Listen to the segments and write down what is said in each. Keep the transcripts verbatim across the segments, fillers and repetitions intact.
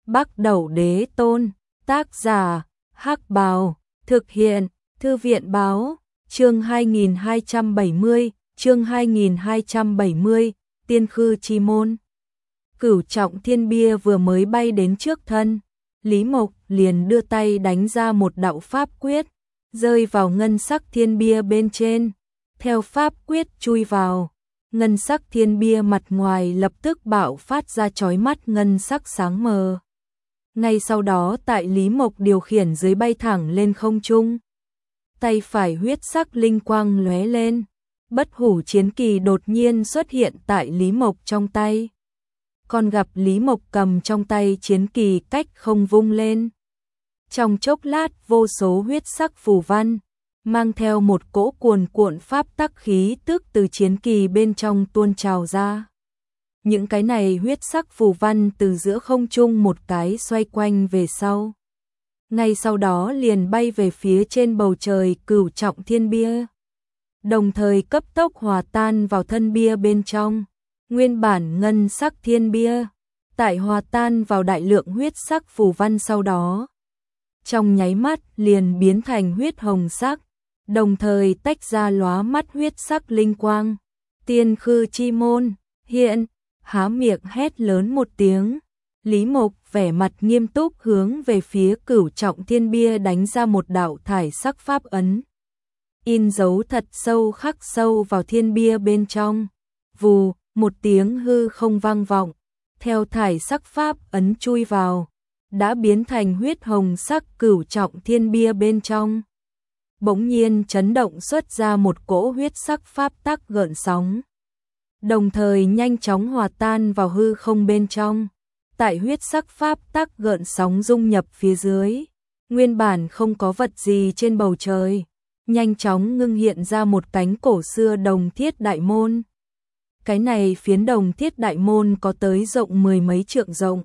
Bắc Đẩu Đế Tôn, tác giả, Hắc Bào, thực hiện, Thư viện báo, chương hai nghìn hai trăm bảy mươi, chương hai nghìn hai trăm bảy mươi, Tiên Khư Chi Môn. Cửu trọng thiên bia vừa mới bay đến trước thân, Lý Mộc liền đưa tay đánh ra một đạo pháp quyết, rơi vào ngân sắc thiên bia bên trên, theo pháp quyết chui vào. Ngân sắc thiên bia mặt ngoài lập tức bạo phát ra chói mắt ngân sắc sáng mờ. Ngay sau đó tại Lý Mộc điều khiển dưới bay thẳng lên không trung. Tay phải huyết sắc linh quang lóe lên, bất hủ chiến kỳ đột nhiên xuất hiện tại Lý Mộc trong tay. Còn gặp Lý Mộc cầm trong tay chiến kỳ cách không vung lên. Trong chốc lát vô số huyết sắc phù văn, mang theo một cỗ cuồn cuộn pháp tắc khí tức từ chiến kỳ bên trong tuôn trào ra. Những cái này huyết sắc phù văn từ giữa không trung một cái xoay quanh về sau. Ngay sau đó liền bay về phía trên bầu trời cửu trọng thiên bia. Đồng thời cấp tốc hòa tan vào thân bia bên trong. Nguyên bản ngân sắc thiên bia, tại hòa tan vào đại lượng huyết sắc phù văn sau đó. Trong nháy mắt liền biến thành huyết hồng sắc, đồng thời tách ra lóa mắt huyết sắc linh quang. Tiên Khư Chi Môn, hiện, há miệng hét lớn một tiếng. Lý Mộc vẻ mặt nghiêm túc hướng về phía cửu trọng thiên bia đánh ra một đạo thải sắc pháp ấn. In dấu thật sâu khắc sâu vào thiên bia bên trong. Vù, một tiếng hư không vang vọng, theo thải sắc pháp ấn chui vào, đã biến thành huyết hồng sắc cửu trọng thiên bia bên trong. Bỗng nhiên chấn động xuất ra một cỗ huyết sắc pháp tắc gợn sóng, đồng thời nhanh chóng hòa tan vào hư không bên trong. Tại huyết sắc pháp tắc gợn sóng dung nhập phía dưới, nguyên bản không có vật gì trên bầu trời, nhanh chóng ngưng hiện ra một cánh cổ xưa đồng thiết đại môn. Cái này phiến đồng thiết đại môn có tới rộng mười mấy trượng rộng,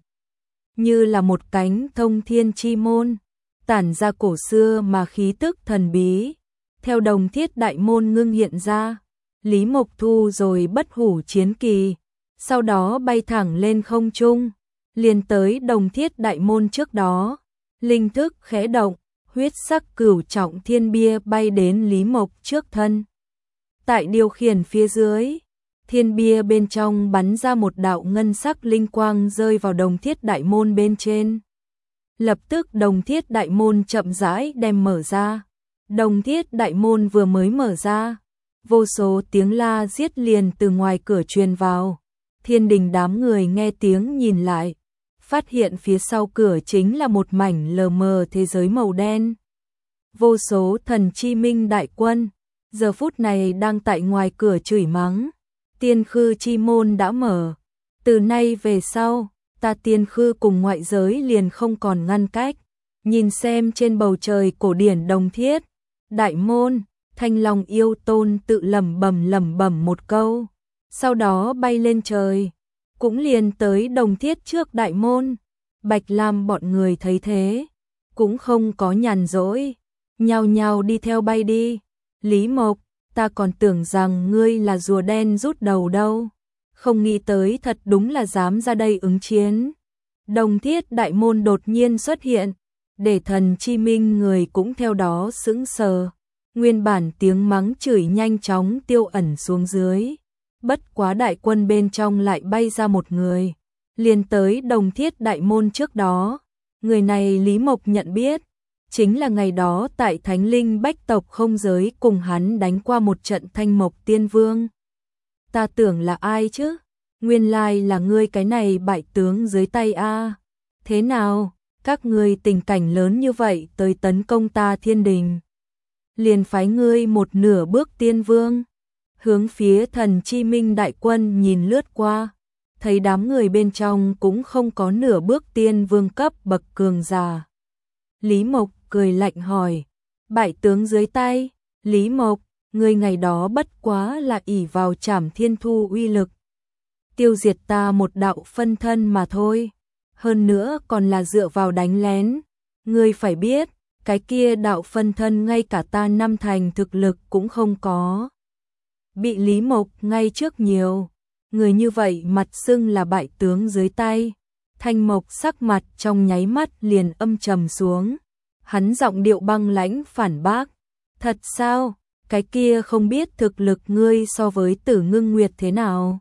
như là một cánh thông thiên chi môn, tản ra cổ xưa mà khí tức thần bí. Theo đồng thiết đại môn ngưng hiện ra, Lý Mộc thu rồi bất hủ chiến kỳ, sau đó bay thẳng lên không trung, liền tới đồng thiết đại môn trước đó. Linh thức khẽ động, huyết sắc cửu trọng thiên bia bay đến Lý Mộc trước thân. Tại điều khiển phía dưới, thiên bia bên trong bắn ra một đạo ngân sắc linh quang rơi vào đồng thiết đại môn bên trên. Lập tức đồng thiết đại môn chậm rãi đem mở ra. Đồng thiết đại môn vừa mới mở ra, vô số tiếng la giết liền từ ngoài cửa truyền vào. Thiên đình đám người nghe tiếng nhìn lại, phát hiện phía sau cửa chính là một mảnh lờ mờ thế giới màu đen. Vô số thần chi minh đại quân, giờ phút này đang tại ngoài cửa chửi mắng. Tiên Khư Chi Môn đã mở, từ nay về sau, ta Tiên Khư cùng ngoại giới liền không còn ngăn cách. Nhìn xem trên bầu trời cổ điển đồng thiết đại môn, Thanh Long yêu tôn tự lẩm bẩm lẩm bẩm một câu, sau đó bay lên trời, cũng liền tới đồng thiết trước đại môn. Bạch Lam bọn người thấy thế, cũng không có nhàn rỗi, nhao nhao đi theo bay đi. Lý Mộc, ta còn tưởng rằng ngươi là rùa đen rút đầu đâu, không nghĩ tới thật đúng là dám ra đây ứng chiến. Đồng thiết đại môn đột nhiên xuất hiện, để thần chi minh người cũng theo đó sững sờ. Nguyên bản tiếng mắng chửi nhanh chóng tiêu ẩn xuống dưới, bất quá đại quân bên trong lại bay ra một người, liền tới đồng thiết đại môn trước đó. Người này Lý Mộc nhận biết, chính là ngày đó tại Thánh Linh Bách tộc không giới cùng hắn đánh qua một trận Thanh Mộc Tiên Vương. Ta tưởng là ai chứ? Nguyên lai là ngươi cái này bại tướng dưới tay a. Thế nào, các ngươi tình cảnh lớn như vậy tới tấn công ta thiên đình, liền phái ngươi một nửa bước tiên vương. Hướng phía thần chi minh đại quân nhìn lướt qua, thấy đám người bên trong cũng không có nửa bước tiên vương cấp bậc cường giả. Lý Mộc cười lạnh hỏi, bại tướng dưới tay? Lý Mộc, ngươi ngày đó bất quá là ỷ vào Trảm Thiên Thu uy lực, tiêu diệt ta một đạo phân thân mà thôi, hơn nữa còn là dựa vào đánh lén. Ngươi phải biết, cái kia đạo phân thân ngay cả ta năm thành thực lực cũng không có. Bị Lý Mộc ngay trước nhiều người như vậy mặt xưng là bại tướng dưới tay, Thanh Mộc sắc mặt trong nháy mắt liền âm trầm xuống, hắn giọng điệu băng lãnh phản bác, thật sao, cái kia không biết thực lực ngươi so với Tử Ngưng Nguyệt thế nào?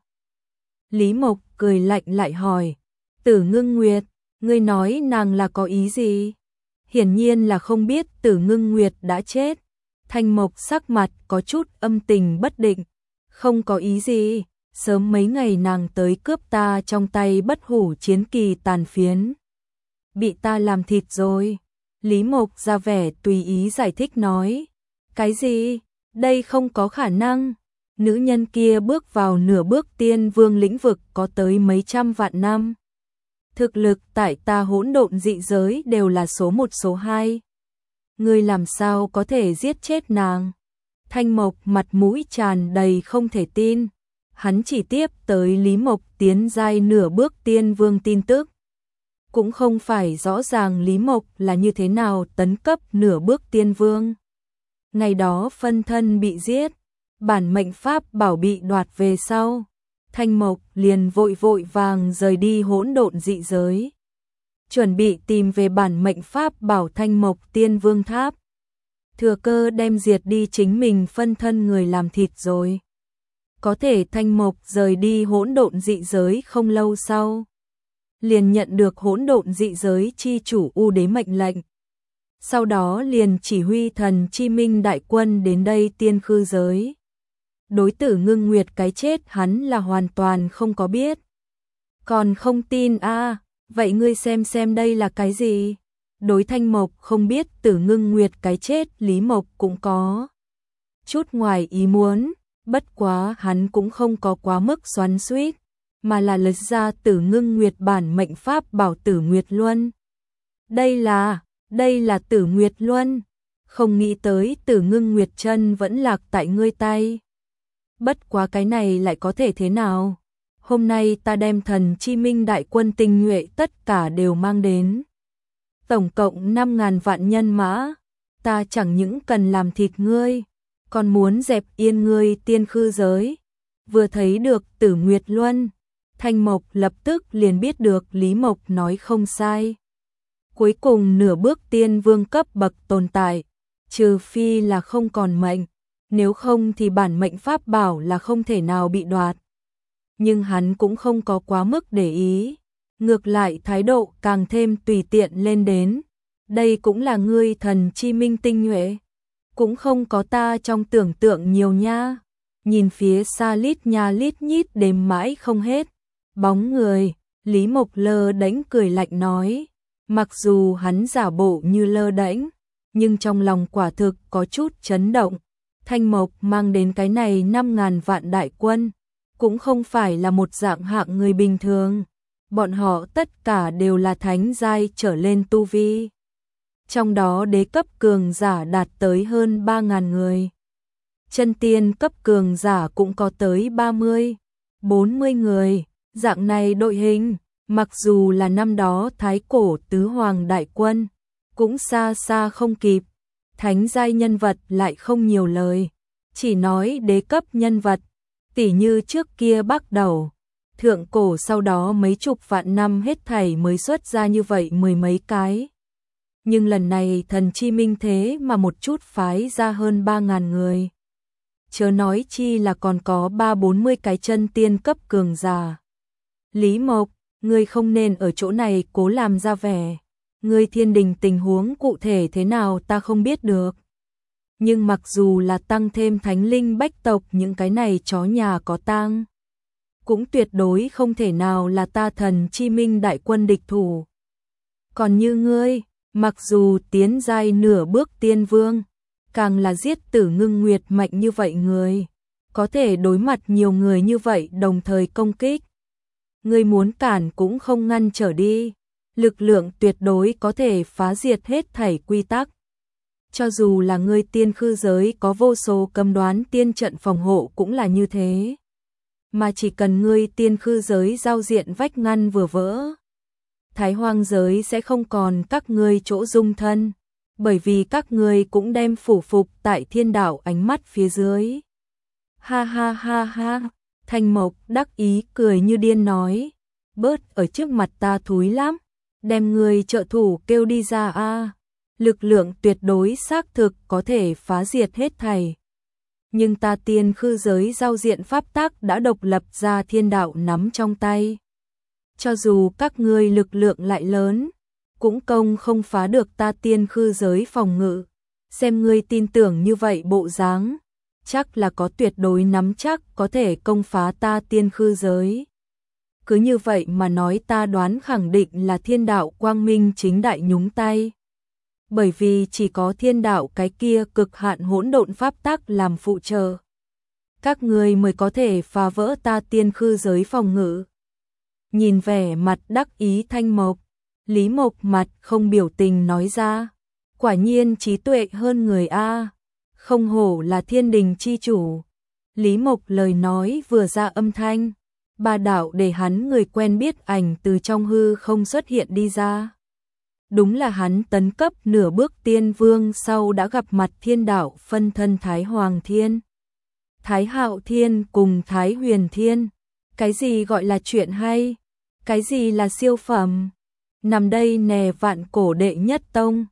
Lý Mộc cười lạnh lại hỏi, Tử Ngưng Nguyệt, ngươi nói nàng là có ý gì? Hiển nhiên là không biết Tử Ngưng Nguyệt đã chết. Thanh Mộc sắc mặt có chút âm tình bất định, không có ý gì, sớm mấy ngày nàng tới cướp ta trong tay bất hủ chiến kỳ tàn phiến. Bị ta làm thịt rồi. Lý Mộc ra vẻ tùy ý giải thích nói, cái gì? Đây không có khả năng. Nữ nhân kia bước vào nửa bước tiên vương lĩnh vực có tới mấy trăm vạn năm. Thực lực tại ta hỗn độn dị giới đều là số một số hai. Ngươi làm sao có thể giết chết nàng? Thanh Mộc mặt mũi tràn đầy không thể tin. Hắn chỉ tiếp tới Lý Mộc tiến giai nửa bước tiên vương tin tức. Cũng không phải rõ ràng Lý Mộc là như thế nào tấn cấp nửa bước tiên vương. Ngày đó phân thân bị giết, bản mệnh pháp bảo bị đoạt về sau, Thanh Mộc liền vội vội vàng rời đi hỗn độn dị giới, chuẩn bị tìm về bản mệnh pháp bảo Thanh Mộc Tiên Vương Tháp, thừa cơ đem diệt đi chính mình phân thân người làm thịt rồi. Có thể Thanh Mộc rời đi hỗn độn dị giới không lâu sau, liền nhận được hỗn độn dị giới chi chủ U Đế mệnh lệnh. Sau đó liền chỉ huy thần chi minh đại quân đến đây tiên khư giới. Đối Tử Ngưng Nguyệt cái chết hắn là hoàn toàn không có biết. Còn không tin a à, vậy ngươi xem xem đây là cái gì? Đối Thanh Mộc không biết Tử Ngưng Nguyệt cái chết Lý Mộc cũng có chút ngoài ý muốn, bất quá hắn cũng không có quá mức xoắn xuýt, mà là lấy ra Tử Ngưng Nguyệt bản mệnh pháp bảo Tử Nguyệt Luân. Đây là, đây là Tử Nguyệt Luân, không nghĩ tới Tử Ngưng Nguyệt chân vẫn lạc tại ngươi tay. Bất quá cái này lại có thể thế nào? Hôm nay ta đem thần chi minh đại quân tinh nhuệ tất cả đều mang đến. Tổng cộng năm ngàn vạn nhân mã, ta chẳng những cần làm thịt ngươi, còn muốn dẹp yên ngươi tiên khư giới. Vừa thấy được Tử Nguyệt Luân, Thanh Mộc lập tức liền biết được Lý Mộc nói không sai. Cuối cùng nửa bước tiên vương cấp bậc tồn tại, trừ phi là không còn mệnh, nếu không thì bản mệnh pháp bảo là không thể nào bị đoạt. Nhưng hắn cũng không có quá mức để ý, ngược lại thái độ càng thêm tùy tiện lên đến. Đây cũng là ngươi thần chi minh tinh nhuệ, cũng không có ta trong tưởng tượng nhiều nha. Nhìn phía xa lít nha lít nhít đếm mãi không hết bóng người, Lý Mộc lơ đễnh cười lạnh nói, mặc dù hắn giả bộ như lơ đễnh, nhưng trong lòng quả thực có chút chấn động. Thanh Mộc mang đến cái này năm ngàn vạn đại quân, cũng không phải là một dạng hạng người bình thường, bọn họ tất cả đều là thánh giai trở lên tu vi. Trong đó đế cấp cường giả đạt tới hơn ba ngàn người. Chân tiên cấp cường giả cũng có tới ba mươi, bốn mươi người, dạng này đội hình, mặc dù là năm đó thái cổ tứ hoàng đại quân, cũng xa xa không kịp. Thánh giai nhân vật lại không nhiều lời, chỉ nói đế cấp nhân vật, tỉ như trước kia bắt đầu, thượng cổ sau đó mấy chục vạn năm hết thảy mới xuất ra như vậy mười mấy cái. Nhưng lần này thần chi minh thế mà một chút phái ra hơn ba ngàn người. Chớ nói chi là còn có ba bốn mươi cái chân tiên cấp cường giả. Lý Mộc, ngươi không nên ở chỗ này cố làm ra vẻ. Ngươi thiên đình tình huống cụ thể thế nào ta không biết được. Nhưng mặc dù là tăng thêm thánh linh bách tộc những cái này chó nhà có tang, cũng tuyệt đối không thể nào là ta thần chi minh đại quân địch thủ. Còn như ngươi, mặc dù tiến giai nửa bước tiên vương, càng là giết Tử Ngưng Nguyệt mạnh như vậy người, có thể đối mặt nhiều người như vậy đồng thời công kích. Ngươi muốn cản cũng không ngăn trở đi, lực lượng tuyệt đối có thể phá diệt hết thảy quy tắc. Cho dù là ngươi tiên khư giới có vô số cấm đoán tiên trận phòng hộ cũng là như thế. Mà chỉ cần ngươi tiên khư giới giao diện vách ngăn vừa vỡ, Thái Hoang giới sẽ không còn các ngươi chỗ dung thân, bởi vì các ngươi cũng đem phủ phục tại thiên đạo ánh mắt phía dưới. Ha ha ha ha, Thanh Mộc đắc ý cười như điên nói, bớt ở trước mặt ta thúi lắm, đem người trợ thủ kêu đi ra a. Lực lượng tuyệt đối xác thực có thể phá diệt hết thảy. Nhưng ta tiên khư giới giao diện pháp tắc đã độc lập ra thiên đạo nắm trong tay. Cho dù các ngươi lực lượng lại lớn, cũng công không phá được ta tiên khư giới phòng ngự. Xem ngươi tin tưởng như vậy bộ dáng, chắc là có tuyệt đối nắm chắc có thể công phá ta tiên khư giới. Cứ như vậy mà nói ta đoán khẳng định là thiên đạo quang minh chính đại nhúng tay. Bởi vì chỉ có thiên đạo cái kia cực hạn hỗn độn pháp tắc làm phụ trợ, các ngươi mới có thể phá vỡ ta tiên khư giới phòng ngự. Nhìn vẻ mặt đắc ý Thanh Mộc, Lý Mộc mặt không biểu tình nói ra, quả nhiên trí tuệ hơn người a, không hổ là thiên đình chi chủ. Lý Mộc lời nói vừa ra âm thanh, ba đạo để hắn người quen biết ảnh từ trong hư không xuất hiện đi ra. Đúng là hắn tấn cấp nửa bước tiên vương sau đã gặp mặt thiên đạo phân thân Thái Hoàng Thiên, Thái Hạo Thiên cùng Thái Huyền Thiên. Cái gì gọi là chuyện hay? Cái gì là siêu phẩm? Nằm đây nè vạn cổ đệ nhất tông,